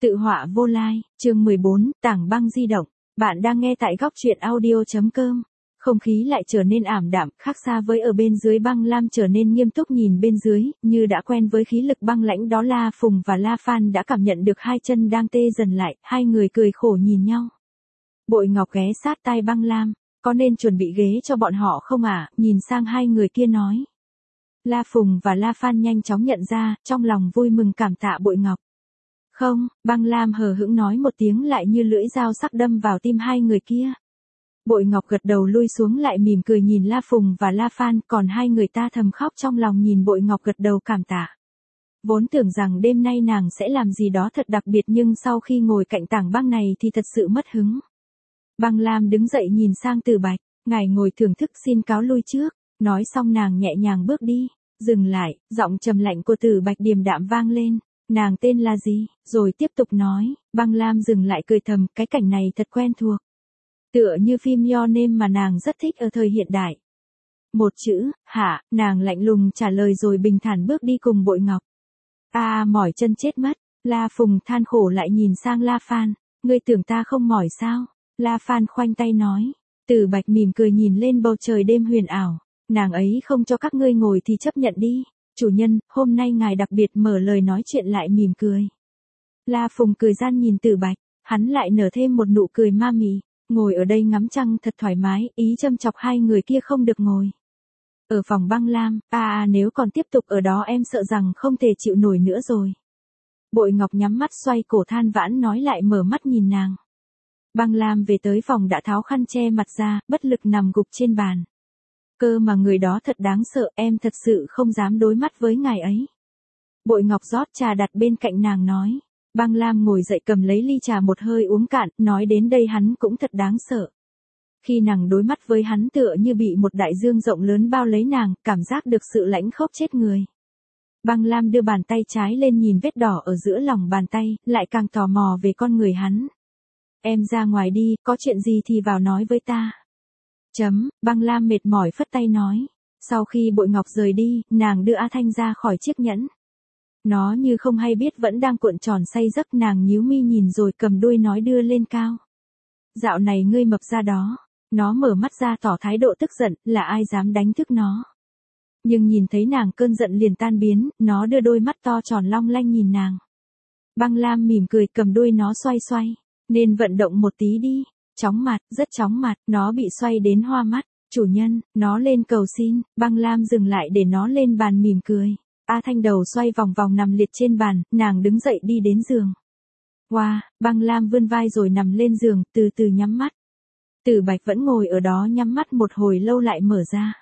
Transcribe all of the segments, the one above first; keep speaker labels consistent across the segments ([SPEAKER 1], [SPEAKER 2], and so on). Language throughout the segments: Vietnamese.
[SPEAKER 1] Tự họa vô lai, chương 14, tảng băng di động. Bạn đang nghe tại góc truyện audio.com. Không khí lại trở nên ảm đạm, khác xa với ở bên dưới. Băng Lam trở nên nghiêm túc nhìn bên dưới, như đã quen với khí lực băng lãnh đó. La Phùng và La Phan đã cảm nhận được hai chân đang tê dần lại, hai người cười khổ nhìn nhau. Bội Ngọc ghé sát tai Băng Lam, có nên chuẩn bị ghế cho bọn họ không ạ? Nhìn sang hai người kia nói. La Phùng và La Phan nhanh chóng nhận ra, trong lòng vui mừng cảm tạ Bội Ngọc. Không, Băng Lam hờ hững nói một tiếng lại như lưỡi dao sắc đâm vào tim hai người kia. Bội Ngọc gật đầu lui xuống lại mỉm cười nhìn La Phùng và La Phan, còn hai người ta thầm khóc trong lòng nhìn Bội Ngọc gật đầu cảm tạ. Vốn tưởng rằng đêm nay nàng sẽ làm gì đó thật đặc biệt nhưng sau khi ngồi cạnh tảng băng này thì thật sự mất hứng. Băng Lam đứng dậy nhìn sang Từ Bạch, ngài ngồi thưởng thức xin cáo lui trước, nói xong nàng nhẹ nhàng bước đi, dừng lại, giọng trầm lạnh của Từ Bạch điềm đạm vang lên. Nàng tên là gì? Rồi tiếp tục nói. Băng Lam dừng lại cười thầm, cái cảnh này thật quen thuộc. Tựa như phim Your Name mà nàng rất thích ở thời hiện đại. Một chữ, hả, nàng lạnh lùng trả lời rồi bình thản bước đi cùng Bội Ngọc. Mỏi chân chết mất. La Phùng than khổ lại nhìn sang La Phan. Ngươi tưởng ta không mỏi sao? La Phan khoanh tay nói. Từ Bạch mỉm cười nhìn lên bầu trời đêm huyền ảo. Nàng ấy không cho các ngươi ngồi thì chấp nhận đi. Chủ nhân, hôm nay ngài đặc biệt mở lời nói chuyện lại mỉm cười. La Phùng cười gian nhìn Từ Bạch, hắn lại nở thêm một nụ cười ma mị, ngồi ở đây ngắm trăng thật thoải mái, ý châm chọc hai người kia không được ngồi. Ở phòng Băng Lam, nếu còn tiếp tục ở đó em sợ rằng không thể chịu nổi nữa rồi. Bội Ngọc nhắm mắt xoay cổ than vãn nói lại mở mắt nhìn nàng. Băng Lam về tới phòng đã tháo khăn che mặt ra, bất lực nằm gục trên bàn. Cơ mà người đó thật đáng sợ, em thật sự không dám đối mắt với ngài ấy. Bội Ngọc rót trà đặt bên cạnh nàng nói. Băng Lam ngồi dậy cầm lấy ly trà một hơi uống cạn, nói đến đây hắn cũng thật đáng sợ. Khi nàng đối mắt với hắn tựa như bị một đại dương rộng lớn bao lấy nàng, cảm giác được sự lãnh khốc chết người. Băng Lam đưa bàn tay trái lên nhìn vết đỏ ở giữa lòng bàn tay, lại càng tò mò về con người hắn. Em ra ngoài đi, có chuyện gì thì vào nói với ta. Băng Lam mệt mỏi phất tay nói. Sau khi Bội Ngọc rời đi, nàng đưa A Thanh ra khỏi chiếc nhẫn. Nó như không hay biết vẫn đang cuộn tròn say giấc, nàng nhíu mi nhìn rồi cầm đuôi nói đưa lên cao. Dạo này ngươi mập ra đó. Nó mở mắt ra tỏ thái độ tức giận, là ai dám đánh thức nó. Nhưng nhìn thấy nàng cơn giận liền tan biến, nó đưa đôi mắt to tròn long lanh nhìn nàng. Băng Lam mỉm cười cầm đuôi nó xoay xoay. Nên vận động một tí đi. Chóng mặt, rất chóng mặt, nó bị xoay đến hoa mắt. Chủ nhân, nó lên cầu xin. Băng Lam dừng lại để nó lên bàn mỉm cười. A Thanh đầu xoay vòng vòng nằm liệt trên bàn, nàng đứng dậy đi đến giường. Băng Lam vươn vai rồi nằm lên giường, từ từ nhắm mắt. Từ Bạch vẫn ngồi ở đó nhắm mắt một hồi lâu lại mở ra.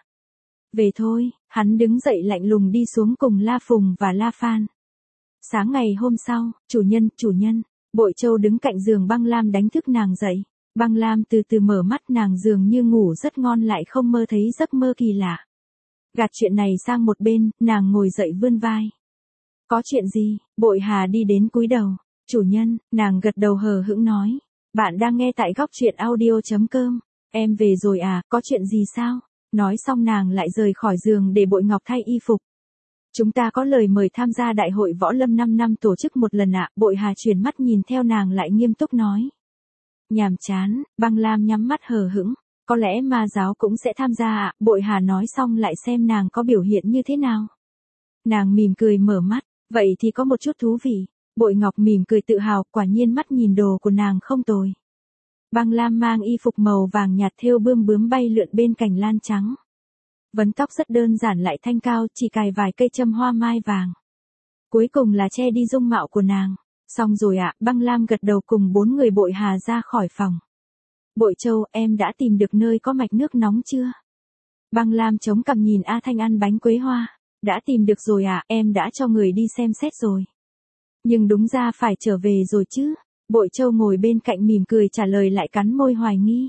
[SPEAKER 1] Về thôi, hắn đứng dậy lạnh lùng đi xuống cùng La Phùng và La Phan. Sáng ngày hôm sau, chủ nhân, Bội Châu đứng cạnh giường Băng Lam đánh thức nàng dậy. Băng Lam từ từ mở mắt, nàng dường như ngủ rất ngon lại không mơ thấy giấc mơ kỳ lạ. Gạt chuyện này sang một bên, nàng ngồi dậy vươn vai. Có chuyện gì? Bội Hà đi đến cúi đầu. Chủ nhân, nàng gật đầu hờ hững nói. Bạn đang nghe tại góc truyện audio.com. Em về rồi à, có chuyện gì sao? Nói xong nàng lại rời khỏi giường để Bội Ngọc thay y phục. Chúng ta có lời mời tham gia đại hội võ lâm 5 năm tổ chức một lần ạ. Bội Hà chuyển mắt nhìn theo nàng lại nghiêm túc nói. Nhàm chán. Băng Lam nhắm mắt hờ hững. Có lẽ ma giáo cũng sẽ tham gia ạ. Bội Hà nói xong lại xem nàng có biểu hiện như thế nào. Nàng mỉm cười mở mắt. Vậy thì có một chút thú vị. Bội Ngọc mỉm cười tự hào, quả nhiên mắt nhìn đồ của nàng không tồi. Băng Lam mang y phục màu vàng nhạt thêu bươm bướm bay lượn bên cành lan trắng. Vấn tóc rất đơn giản lại thanh cao, chỉ cài vài cây châm hoa mai vàng. Cuối cùng là che đi dung mạo của nàng. Xong rồi ạ. Băng Lam gật đầu cùng 4 người Bội Hà ra khỏi phòng. Bội Châu, em đã tìm được nơi có mạch nước nóng chưa? Băng Lam chống cằm nhìn A Thanh ăn bánh quế hoa. Đã tìm được rồi ạ, em đã cho người đi xem xét rồi. Nhưng đúng ra phải trở về rồi chứ. Bội Châu ngồi bên cạnh mỉm cười trả lời lại cắn môi hoài nghi.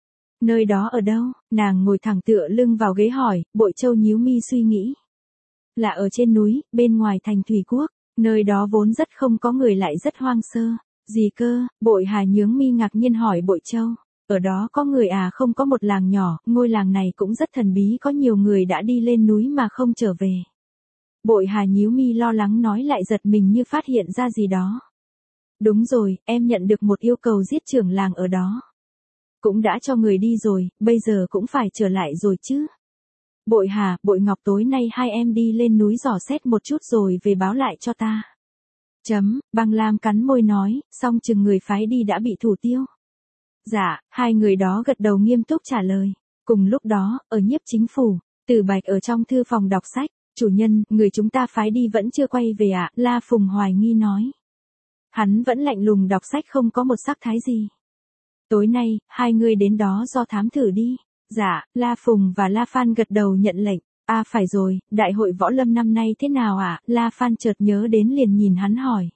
[SPEAKER 1] Nơi đó ở đâu? Nàng ngồi thẳng tựa lưng vào ghế hỏi. Bội Châu nhíu mi suy nghĩ. Là ở trên núi, bên ngoài thành Thủy Quốc. Nơi đó vốn rất không có người lại rất hoang sơ. Gì cơ? Bội Hà nhướng mi ngạc nhiên hỏi Bội Châu. Ở đó có người à? Không, có một làng nhỏ, ngôi làng này cũng rất thần bí, có nhiều người đã đi lên núi mà không trở về. Bội Hà nhíu mi lo lắng nói lại giật mình như phát hiện ra gì đó. Đúng rồi, em nhận được một yêu cầu giết trưởng làng ở đó. Cũng đã cho người đi rồi, bây giờ cũng phải trở lại rồi chứ. Bội Hà, Bội Ngọc tối nay hai em đi lên núi dò xét một chút rồi về báo lại cho ta. Băng Lam cắn môi nói, xong chừng người phái đi đã bị thủ tiêu. Dạ, hai người đó gật đầu nghiêm túc trả lời. Cùng lúc đó, ở nhiếp chính phủ, Tử Bạch ở trong thư phòng đọc sách, chủ nhân, người chúng ta phái đi vẫn chưa quay về ạ, La Phùng hoài nghi nói. Hắn vẫn lạnh lùng đọc sách không có một sắc thái gì. Tối nay, hai người đến đó do thám thử đi. Dạ, La Phùng và La Phan gật đầu nhận lệnh. À phải rồi, đại hội võ lâm năm nay thế nào ạ? La Phan chợt nhớ đến liền nhìn hắn hỏi.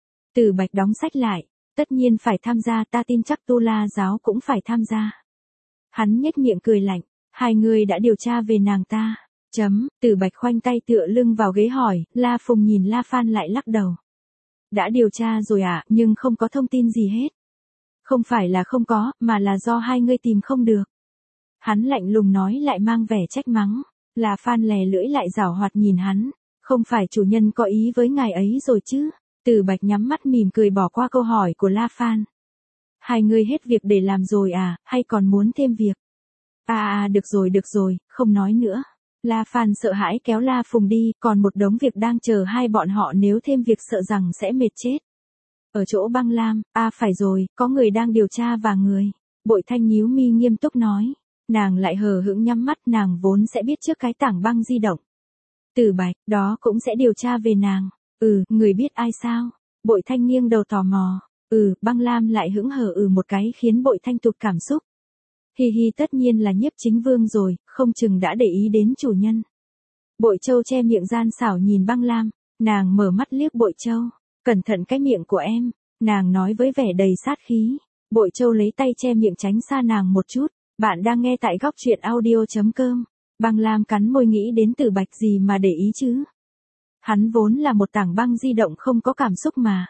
[SPEAKER 1] Tử Bạch đóng sách lại. Tất nhiên phải tham gia, ta tin chắc Tu La giáo cũng phải tham gia. Hắn nhếch miệng cười lạnh. Hai người đã điều tra về nàng ta. Tử Bạch khoanh tay tựa lưng vào ghế hỏi, La Phùng nhìn La Phan lại lắc đầu. Đã điều tra rồi ạ, nhưng không có thông tin gì hết. Không phải là không có, mà là do hai người tìm không được. Hắn lạnh lùng nói lại mang vẻ trách mắng. La Phan lè lưỡi lại giảo hoạt nhìn hắn. Không phải chủ nhân có ý với ngài ấy rồi chứ? Tử Bạch nhắm mắt mỉm cười bỏ qua câu hỏi của La Phan. Hai người hết việc để làm rồi à, hay còn muốn thêm việc? Được rồi, không nói nữa. La Phan sợ hãi kéo La Phùng đi, còn một đống việc đang chờ hai bọn họ, nếu thêm việc sợ rằng sẽ mệt chết. Ở chỗ Băng Lam, phải rồi, có người đang điều tra và người. Bội Thanh nhíu mi nghiêm túc nói. Nàng lại hờ hững nhắm mắt, nàng vốn sẽ biết trước cái tảng băng di động. Tử Bạch, đó cũng sẽ điều tra về nàng. Người biết ai sao? Bội Thanh nghiêng đầu tò mò. Băng Lam lại hững hờ một cái khiến Bội Thanh tụt cảm xúc. Hi tất nhiên là Nhiếp Chính Vương rồi, không chừng đã để ý đến chủ nhân. Bội Châu che miệng gian xảo nhìn Băng Lam, nàng mở mắt liếc Bội Châu. Cẩn thận cái miệng của em, nàng nói với vẻ đầy sát khí. Bội Châu lấy tay che miệng tránh xa nàng một chút. Bạn đang nghe tại góc truyện audio.com. Băng Lam cắn môi nghĩ đến Tử Bạch gì mà để ý chứ. Hắn vốn là một tảng băng di động không có cảm xúc mà.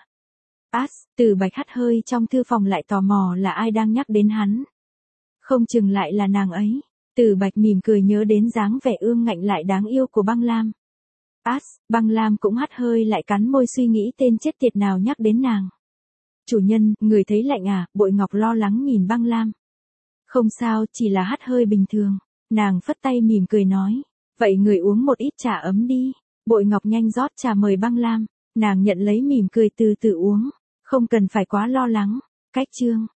[SPEAKER 1] Tử Bạch hắt hơi trong thư phòng lại tò mò là ai đang nhắc đến hắn. Không chừng lại là nàng ấy. Tử Bạch mỉm cười nhớ đến dáng vẻ ương ngạnh lại đáng yêu của Băng Lam. Băng Lam cũng hắt hơi lại cắn môi suy nghĩ tên chết tiệt nào nhắc đến nàng. Chủ nhân, người thấy lạnh à? Bội Ngọc lo lắng nhìn Băng Lam. Không sao, chỉ là hắt hơi bình thường. Nàng phất tay mỉm cười nói. Vậy người uống một ít trà ấm đi. Bội Ngọc nhanh rót trà mời Băng Lam. Nàng nhận lấy mỉm cười từ từ uống. Không cần phải quá lo lắng. Cách chương.